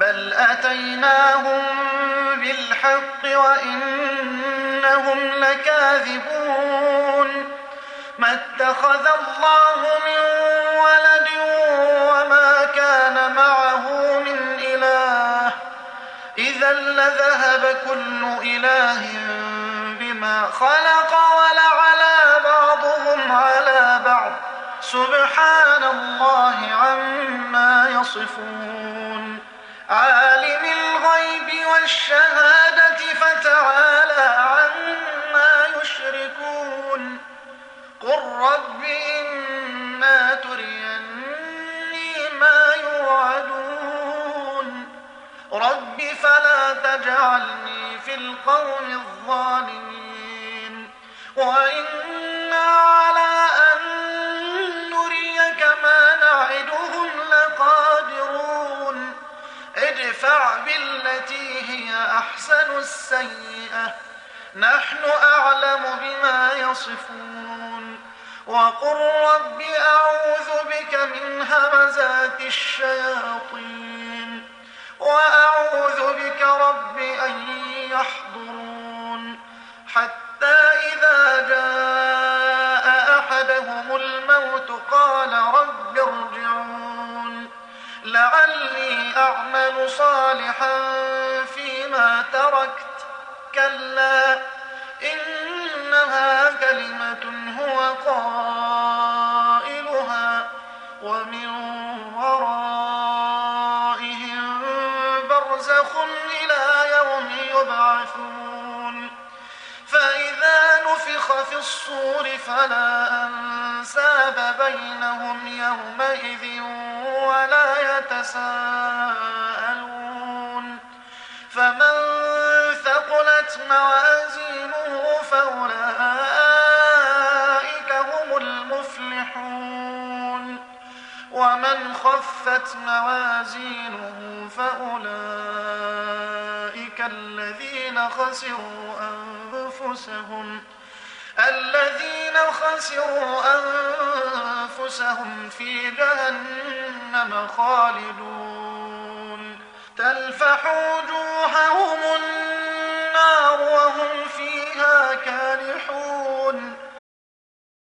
بل أتيناهم بالحق وإنهم لكاذبون ما اتخذ الله من ولد وما كان معه من إله إذا لذهب كل إله بما خلق ولعلى بعضهم على بعض سبحان الله عما يصفون عالم الغيب والشهادة فتعالى عما يشركون قل رب إما تريني ما يوعدون رب فلا تجعلني في القوم الظالمين وإنا على أن نريك ما نعدهم لقادرون ادفع بالتي هي أحسن السيئة نحن أعلم بما يصفون وقل رب أعوذ بك من همزات الشياطين وأعوذ بك رب أن يحضرون حتى إذا جاء أحدهم الموت قال رب ارجعون لعلي أعمل صالحا فيما تركت كلا إنها كلمة هو قائلها ومن ورائهم برزخ إلى يوم يبعثون فإذا نفخ في الصور فلا أنساب بينهم يومئذ ولا يتساءلون فمن ثقلت موازينه فأولئك هم المفلحون ومن خفت موازينه فأولئك الذين خسروا أنفسهم في جهنم خالدون تلفح وجوههم النار وهم فيها كالحون